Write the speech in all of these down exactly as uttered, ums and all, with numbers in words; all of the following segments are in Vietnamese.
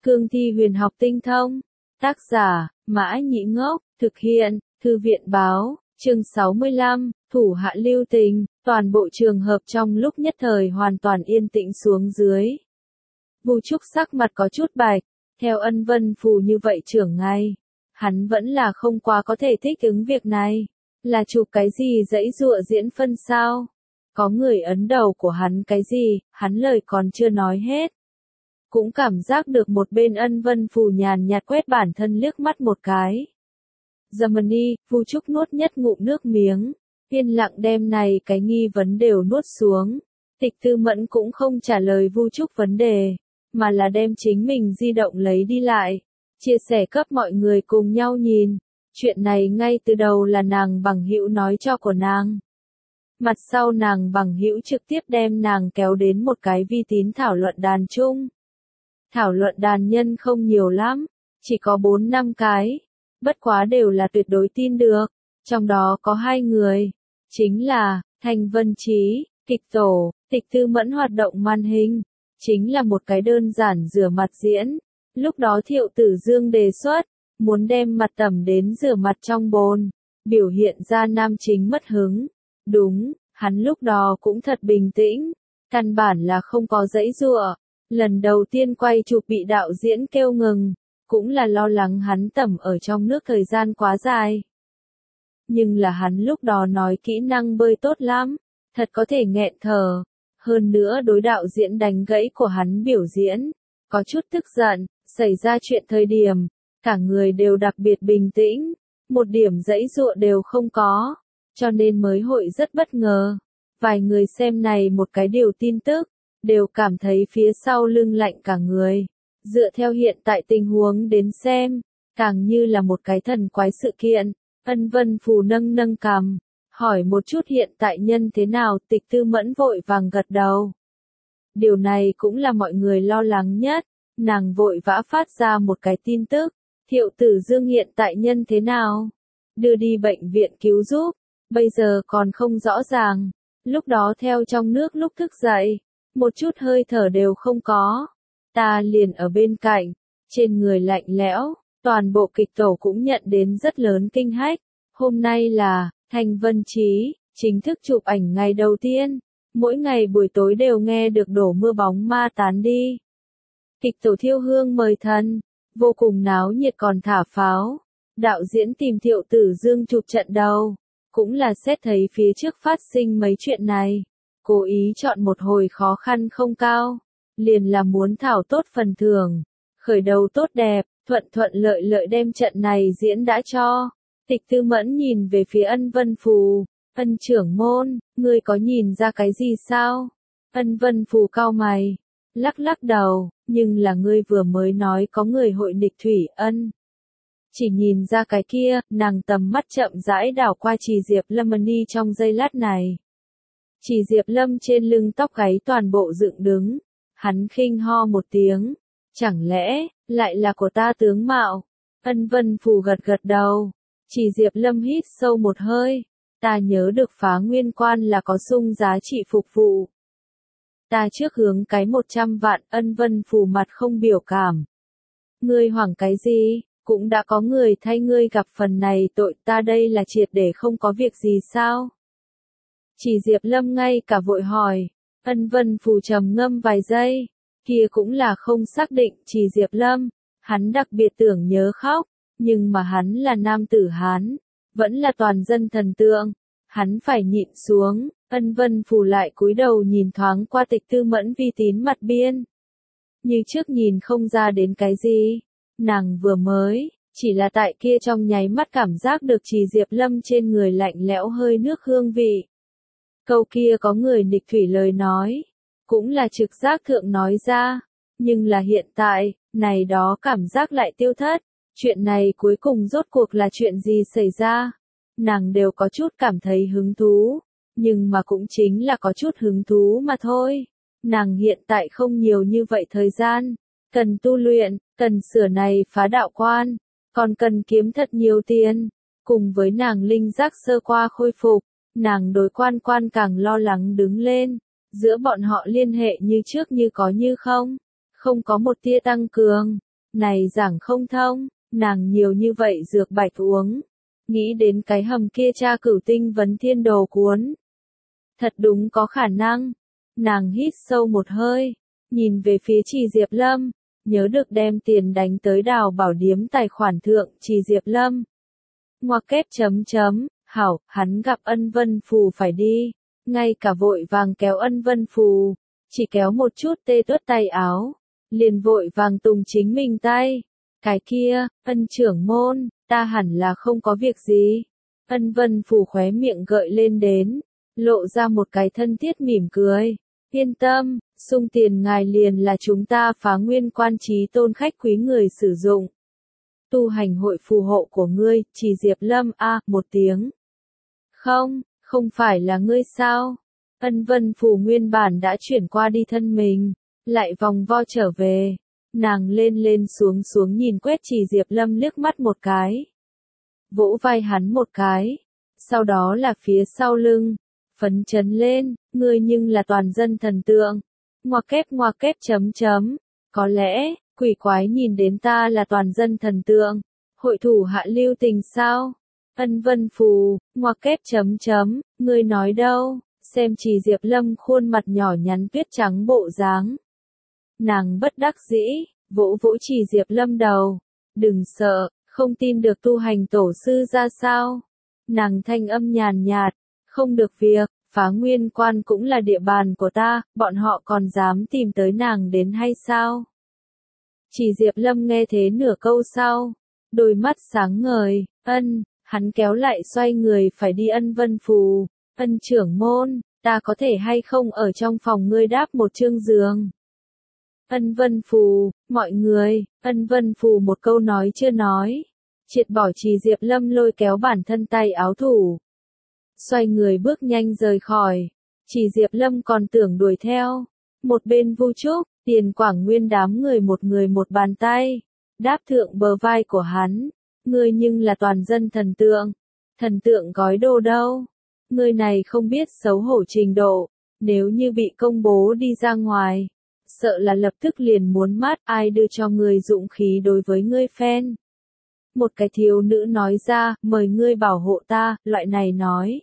Cương thi huyền học tinh thông. Tác giả, Mã Nhĩ Ngốc, thực hiện, Thư viện báo, chương sáu mươi lăm, thủ hạ lưu tình, toàn bộ trường hợp trong lúc nhất thời hoàn toàn yên tĩnh xuống dưới. Vu Trúc sắc mặt có chút bạch, theo Ân Vân Phù như vậy trưởng ngay, hắn vẫn là không quá có thể thích ứng việc này, là chụp cái gì dãy dụa diễn phân sao? Có người ấn đầu của hắn cái gì, hắn lời còn chưa nói hết. Cũng cảm giác được một bên Ân Vân Phù nhàn nhạt quét bản thân liếc mắt một cái. Germany, Vu Trúc nuốt nhất ngụm nước miếng, yên lặng đem này cái nghi vấn đều nuốt xuống. Tịch Tư Mẫn cũng không trả lời Vu Trúc vấn đề, mà là đem chính mình di động lấy đi lại, chia sẻ cấp mọi người cùng nhau nhìn. Chuyện này ngay từ đầu là nàng bằng hữu nói cho của nàng. Mặt sau nàng bằng hữu trực tiếp đem nàng kéo đến một cái vi tín thảo luận đàn chung. Thảo luận đàn nhân không nhiều lắm, chỉ có bốn năm cái, bất quá đều là tuyệt đối tin được, trong đó có hai người, chính là, Thanh Vân Trí, kịch tổ, Tịch Tư Mẫn hoạt động màn hình, chính là một cái đơn giản rửa mặt diễn, lúc đó Thiệu Tử Dương đề xuất, muốn đem mặt tẩm đến rửa mặt trong bồn, biểu hiện ra nam chính mất hứng, đúng, hắn lúc đó cũng thật bình tĩnh, căn bản là không có giãy giụa. Lần đầu tiên quay chụp bị đạo diễn kêu ngừng, cũng là lo lắng hắn tẩm ở trong nước thời gian quá dài. Nhưng là hắn lúc đó nói kỹ năng bơi tốt lắm, thật có thể nghẹn thở. Hơn nữa đối đạo diễn đánh gãy của hắn biểu diễn, có chút tức giận, xảy ra chuyện thời điểm, cả người đều đặc biệt bình tĩnh, một điểm giãy giụa đều không có, cho nên mới hội rất bất ngờ. Vài người xem này một cái điều tin tức, đều cảm thấy phía sau lưng lạnh cả người. Dựa theo hiện tại tình huống đến xem, càng như là một cái thần quái sự kiện. Ân Vân Phù nâng nâng cằm, hỏi một chút hiện tại nhân thế nào. Tịch Tư Mẫn vội vàng gật đầu. Điều này cũng là mọi người lo lắng nhất. Nàng vội vã phát ra một cái tin tức. Thiệu Tử Dương hiện tại nhân thế nào? Đưa đi bệnh viện cứu giúp. Bây giờ còn không rõ ràng. Lúc đó theo trong nước lúc thức dậy, một chút hơi thở đều không có. Ta liền ở bên cạnh, trên người lạnh lẽo, toàn bộ kịch tổ cũng nhận đến rất lớn kinh hách. Hôm nay là, Thanh Vân Trí, chính thức chụp ảnh ngày đầu tiên, mỗi ngày buổi tối đều nghe được đổ mưa bóng ma tán đi. Kịch tổ thiêu hương mời thần, vô cùng náo nhiệt còn thả pháo. Đạo diễn tìm Thiệu Tử Dương chụp trận đầu, cũng là xét thấy phía trước phát sinh mấy chuyện này. Cố ý chọn một hồi khó khăn không cao, liền là muốn thảo tốt phần thưởng, khởi đầu tốt đẹp, thuận thuận lợi lợi đem trận này diễn đã cho. Tịch Tư Mẫn nhìn về phía Ân Vân Phù, Ân trưởng môn, ngươi có nhìn ra cái gì sao? Ân Vân Phù cau mày, lắc lắc đầu, nhưng là ngươi vừa mới nói có người hội nghịch Thủy Ân. Chỉ nhìn ra cái kia, nàng tầm mắt chậm rãi đảo qua Trì Diệp Lâm Ni trong giây lát này. Chỉ Diệp Lâm trên lưng tóc gáy toàn bộ dựng đứng, hắn khinh ho một tiếng, chẳng lẽ, lại là của ta tướng mạo? Ân Vân Phù gật gật đầu, Chỉ Diệp Lâm hít sâu một hơi, ta nhớ được Phá Nguyên Quan là có sung giá trị phục vụ. Ta trước hướng cái một trăm vạn. Ân Vân Phù mặt không biểu cảm. Ngươi hoảng cái gì, cũng đã có người thay ngươi gặp phần này tội, ta đây là triệt để không có việc gì sao? Chỉ Diệp Lâm ngay cả vội hỏi. Ân Vân Phù trầm ngâm vài giây, kia cũng là không xác định. Chỉ Diệp Lâm, hắn đặc biệt tưởng nhớ khóc, nhưng mà hắn là nam tử Hán, vẫn là toàn dân thần tượng, hắn phải nhịn xuống. Ân Vân Phù lại cúi đầu nhìn thoáng qua Tịch Tư Mẫn vi tín mặt biên, như trước nhìn không ra đến cái gì. Nàng vừa mới, chỉ là tại kia trong nháy mắt cảm giác được Chỉ Diệp Lâm trên người lạnh lẽo hơi nước hương vị. Câu kia có người nghịch thủy lời nói, cũng là trực giác thượng nói ra, nhưng là hiện tại, này đó cảm giác lại tiêu thất. Chuyện này cuối cùng rốt cuộc là chuyện gì xảy ra? Nàng đều có chút cảm thấy hứng thú, nhưng mà cũng chính là có chút hứng thú mà thôi. Nàng hiện tại không nhiều như vậy thời gian, cần tu luyện, cần sửa này phá đạo quan, còn cần kiếm thật nhiều tiền, cùng với nàng linh giác sơ qua khôi phục. Nàng đối Quan Quan càng lo lắng đứng lên, giữa bọn họ liên hệ như trước như có như không, không có một tia tăng cường, Này giảng không thông, nàng nhiều như vậy dược bạch uống. Nghĩ đến cái hầm kia tra cửu tinh vấn thiên đồ cuốn. Thật đúng có khả năng. Nàng hít sâu một hơi, nhìn về phía Trì Diệp Lâm, nhớ được đem tiền đánh tới Đào Bảo Điếm tài khoản thượng Trì Diệp Lâm. Ngoặc kép chấm chấm, hảo, hắn gặp Ân Vân Phù phải đi, ngay cả vội vàng kéo Ân Vân Phù, chỉ kéo một chút tê tuất tay áo, liền vội vàng tùng chính mình tay. Cái kia, Ân trưởng môn, ta hẳn là không có việc gì. Ân Vân Phù khóe miệng gợi lên đến, lộ ra một cái thân thiết mỉm cười. Yên tâm, sung tiền ngài liền là chúng ta Phá Nguyên Quan trí tôn khách quý người sử dụng. Tu hành hội phù hộ của ngươi, Trì Diệp Lâm a à, một tiếng. Không, không phải là ngươi sao? Ân Vân Phù nguyên bản đã chuyển qua đi thân mình, lại vòng vo trở về. Nàng lên lên xuống xuống nhìn quét Trì Diệp Lâm liếc mắt một cái. Vỗ vai hắn một cái. Sau đó là phía sau lưng. Phấn chấn lên, ngươi nhưng là toàn dân thần tượng. Ngoặc kép ngoặc kép chấm chấm. Có lẽ, quỷ quái nhìn đến ta là toàn dân thần tượng. Hội thủ hạ lưu tình sao? Ân Vân Phù, ngoặc kép chấm chấm, ngươi nói đâu? Xem Trì Diệp Lâm khuôn mặt nhỏ nhắn tuyết trắng bộ dáng. Nàng bất đắc dĩ, vỗ vỗ Trì Diệp Lâm đầu. Đừng sợ, không tin được tu hành tổ sư ra sao? Nàng thanh âm nhàn nhạt, không được việc, Phá Nguyên Quan cũng là địa bàn của ta, bọn họ còn dám tìm tới nàng đến hay sao? Trì Diệp Lâm nghe thế nửa câu sau, đôi mắt sáng ngời, ân, hắn kéo lại xoay người phải đi. Ân Vân Phù, Ân trưởng môn, ta có thể hay không ở trong phòng ngươi đáp một chương giường? Ân Vân Phù, mọi người, Ân Vân Phù một câu nói chưa nói. Triệt bỏ Trì Diệp Lâm lôi kéo bản thân tay áo thủ. Xoay người bước nhanh rời khỏi. Trì Diệp Lâm còn tưởng đuổi theo. Một bên Vu Trúc, Tiền Quảng Nguyên đám người một người một bàn tay. Đáp thượng bờ vai của hắn. Ngươi nhưng là toàn dân thần tượng. Thần tượng gói đồ đâu? Ngươi này không biết xấu hổ trình độ. Nếu như bị công bố đi ra ngoài. Sợ là lập tức liền muốn mát ai đưa cho ngươi dũng khí đối với ngươi fan. Một cái thiếu nữ nói ra, mời ngươi bảo hộ ta, loại này nói.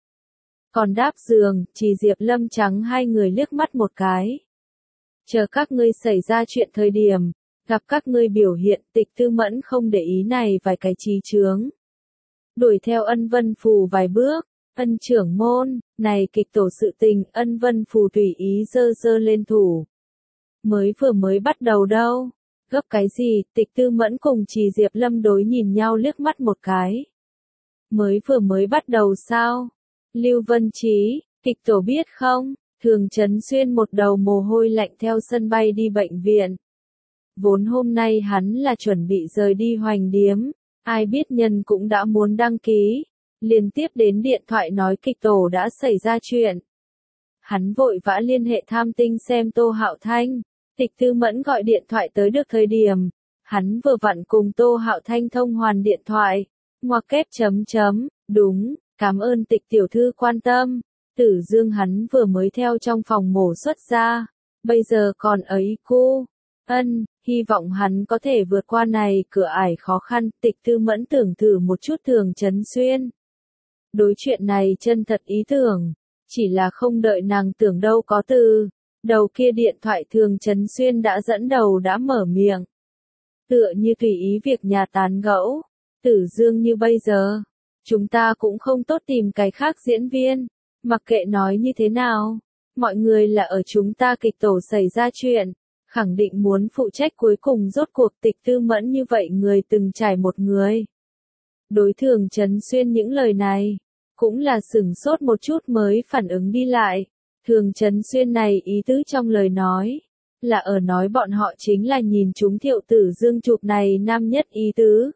Còn đáp giường, Trì Diệp Lâm trắng hai người liếc mắt một cái. Chờ các ngươi xảy ra chuyện thời điểm, gặp các ngươi biểu hiện, Tịch Tư Mẫn không để ý này vài cái trí chướng. Đuổi theo Ân Vân Phù vài bước, Ân trưởng môn, này kịch tổ sự tình, Ân Vân Phù tùy ý giơ giơ lên thủ. Mới vừa mới bắt đầu đâu. Gấp cái gì? Tịch Tư Mẫn cùng Trì Diệp Lâm đối nhìn nhau liếc mắt một cái. Mới vừa mới bắt đầu sao? Lưu Vân Trí, kịch tổ biết không? Thường Trấn Xuyên một đầu mồ hôi lạnh theo sân bay đi bệnh viện. Vốn hôm nay hắn là chuẩn bị rời đi Hoành Điếm, ai biết nhân cũng đã muốn đăng ký. Liên tiếp đến điện thoại nói kịch tổ đã xảy ra chuyện. Hắn vội vã liên hệ Tham Tinh xem Tô Hạo Thanh. Tịch Tư Mẫn gọi điện thoại tới được thời điểm, hắn vừa vặn cùng Tô Hạo Thanh thông hoàn điện thoại. Ngoặc kép chấm chấm, đúng, cảm ơn Tịch tiểu thư quan tâm. Tử Dương hắn vừa mới theo trong phòng mổ xuất ra, bây giờ còn ấy cô. Ân, hy vọng hắn có thể vượt qua này cửa ải khó khăn. Tịch Tư Mẫn tưởng thử một chút Thường Trấn Xuyên. Đối chuyện này chân thật ý tưởng, chỉ là không đợi nàng tưởng đâu có từ. Đầu kia điện thoại Thường Trấn Xuyên đã dẫn đầu đã mở miệng. Tựa như tùy ý việc nhà tán gẫu. Tử Dương như bây giờ. Chúng ta cũng không tốt tìm cái khác diễn viên. Mặc kệ nói như thế nào. Mọi người là ở chúng ta kịch tổ xảy ra chuyện. Khẳng định muốn phụ trách cuối cùng rốt cuộc. Tịch Tư Mẫn như vậy người từng trải một người. Đối Thường Trấn Xuyên những lời này. Cũng là sửng sốt một chút mới phản ứng đi lại. Thường Trấn Xuyên này ý tứ trong lời nói, là ở nói bọn họ chính là nhìn chúng Thiệu Tử Dương chụp này nam nhất ý tứ.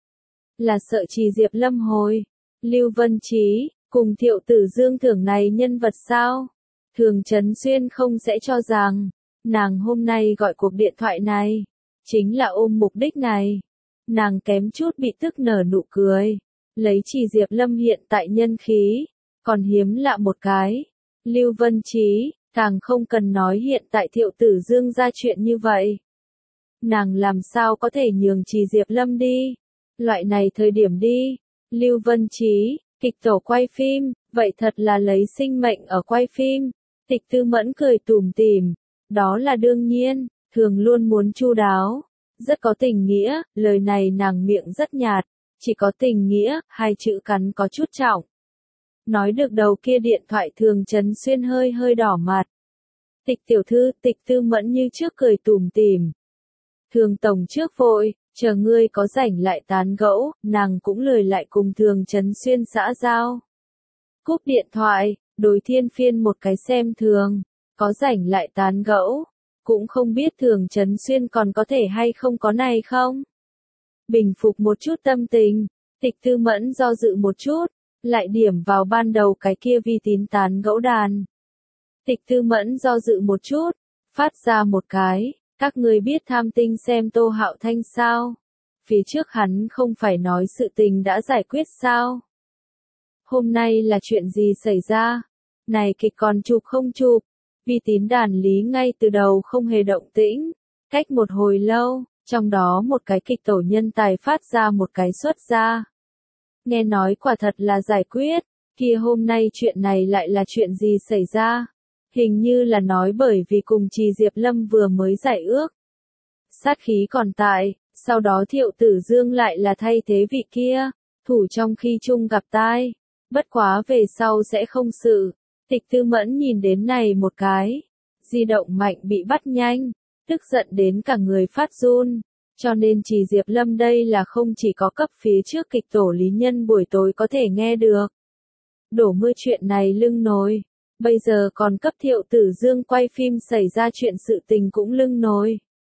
Là sợ Trì Diệp Lâm hồi, Lưu Vân Trí, cùng Thiệu Tử Dương thưởng này nhân vật sao? Thường Trấn Xuyên không sẽ cho rằng, nàng hôm nay gọi cuộc điện thoại này, chính là ôm mục đích này. Nàng kém chút bị tức nở nụ cười, lấy Trì Diệp Lâm hiện tại nhân khí, còn hiếm lạ một cái. Lưu Vân Trí, càng không cần nói hiện tại Thiệu Tử Dương ra chuyện như vậy. nàng làm sao có thể nhường Trì Diệp Lâm đi. Loại này thời điểm đi. Lưu Vân Chí, kịch tổ quay phim, vậy thật là lấy sinh mệnh ở quay phim. Tịch Tư Mẫn cười tủm tỉm, đó là đương nhiên, thường luôn muốn chu đáo, rất có tình nghĩa, lời này nàng miệng rất nhạt, chỉ có tình nghĩa, hai chữ cắn có chút trọng. Nói được đầu kia điện thoại Thường Chấn Xuyên hơi hơi đỏ mặt. Tịch tiểu thư, Tịch Tư Mẫn như trước cười tủm tỉm. Thường tổng trước vội, chờ ngươi có rảnh lại tán gẫu, nàng cũng lười lại cùng Thường Chấn Xuyên xã giao. Cúp điện thoại, đối Thiên Phiên một cái xem thường, có rảnh lại tán gẫu, cũng không biết Thường Chấn Xuyên còn có thể hay không có này không. Bình phục một chút tâm tình, Tịch Tư Mẫn do dự một chút, lại điểm vào ban đầu cái kia Vi Tín tán gẫu đàn. Tịch Tư Mẫn do dự một chút, phát ra một cái, các người biết Tham Tinh xem Tô Hạo Thanh sao? Phía trước hắn không phải nói sự tình đã giải quyết sao? Hôm nay là chuyện gì xảy ra? Này kịch còn chụp không chụp? Vi Tín đàn lý ngay từ đầu không hề động tĩnh. Cách một hồi lâu, trong đó một cái kịch tổ nhân tài phát ra một cái xuất ra. Nghe nói quả thật là giải quyết, kia hôm nay chuyện này lại là chuyện gì xảy ra? Hình như là nói bởi vì cùng Trì Diệp Lâm vừa mới giải ước. Sát khí còn tại, sau đó Thiệu Tử Dương lại là thay thế vị kia, thủ trong khi chung gặp tai. Bất quá về sau sẽ không sự. Tịch Tư Mẫn nhìn đến này một cái. Di động mạnh bị bắt nhanh, tức giận đến cả người phát run. Cho nên Trì Diệp Lâm đây là không chỉ có cấp phía trước kịch tổ lý nhân buổi tối có thể nghe được. Đổ mưa chuyện này lưng nối. Bây giờ còn cấp Thiệu Tử Dương quay phim xảy ra chuyện sự tình cũng lưng nối.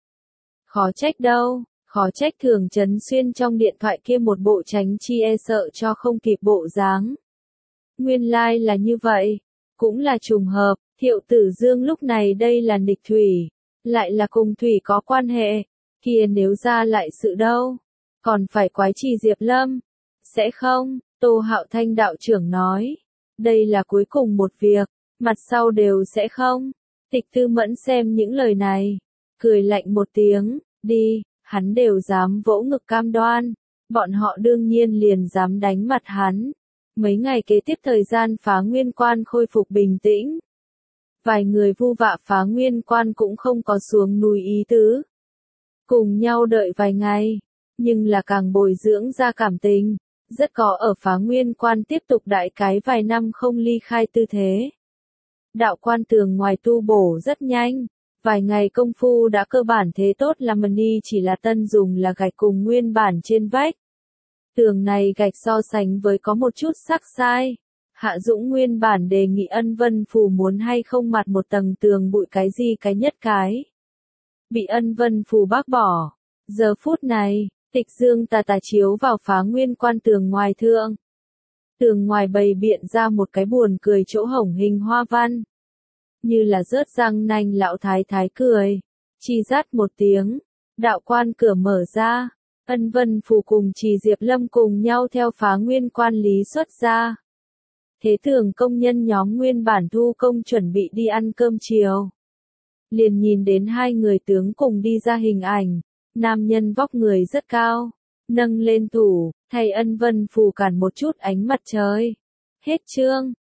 Khó trách đâu, khó trách Thường Chấn Xuyên trong điện thoại kia một bộ tránh chi e sợ cho không kịp bộ dáng. Nguyên lai like là như vậy, cũng là trùng hợp, Thiệu Tử Dương lúc này đây là nghịch thủy, lại là cùng thủy có quan hệ, kia nếu ra lại sự đâu, còn phải quái Trì Diệp Lâm. Sẽ không, Tô Hạo Thanh đạo trưởng nói, đây là cuối cùng một việc, mặt sau đều sẽ không. Tịch Tư Mẫn xem những lời này, cười lạnh một tiếng, đi, hắn đều dám vỗ ngực cam đoan, bọn họ đương nhiên liền dám đánh mặt hắn. Mấy ngày kế tiếp thời gian Phá Nguyên Quan khôi phục bình tĩnh. Vài người vu vạ Phá Nguyên Quan cũng không có xuống núi ý tứ. Cùng nhau đợi vài ngày, nhưng là càng bồi dưỡng ra cảm tình, rất có ở Phá Nguyên Quan tiếp tục đại cái vài năm không ly khai tư thế. Đạo quan tường ngoài tu bổ rất nhanh, vài ngày công phu đã cơ bản thế tốt là mani chỉ là tân dùng là gạch cùng nguyên bản trên vách. Tường này gạch so sánh với có một chút sắc sai. Hạ Dũng nguyên bản đề nghị Ân Vân Phù muốn hay không mặt một tầng tường bụi cái gì cái nhất cái. Bị Ân Vân Phù bác bỏ. Giờ phút này, Tịch Dương tà tà chiếu vào Phá Nguyên Quan tường ngoài thượng. Tường ngoài bày biện ra một cái buồn cười chỗ hổng hình hoa văn. Như là rớt răng nanh lão thái thái cười. Chi rát một tiếng, đạo quan cửa mở ra. Ân Vân Phù cùng Trì Diệp Lâm cùng nhau theo Phá Nguyên Quan lý xuất ra. Thế thường công nhân nhóm nguyên bản thu công chuẩn bị đi ăn cơm chiều. Liền nhìn đến hai người tướng cùng đi ra hình ảnh. Nam nhân vóc người rất cao, nâng lên thủ, thay Ân Vân Phù cản một chút ánh mặt trời. Hết chương.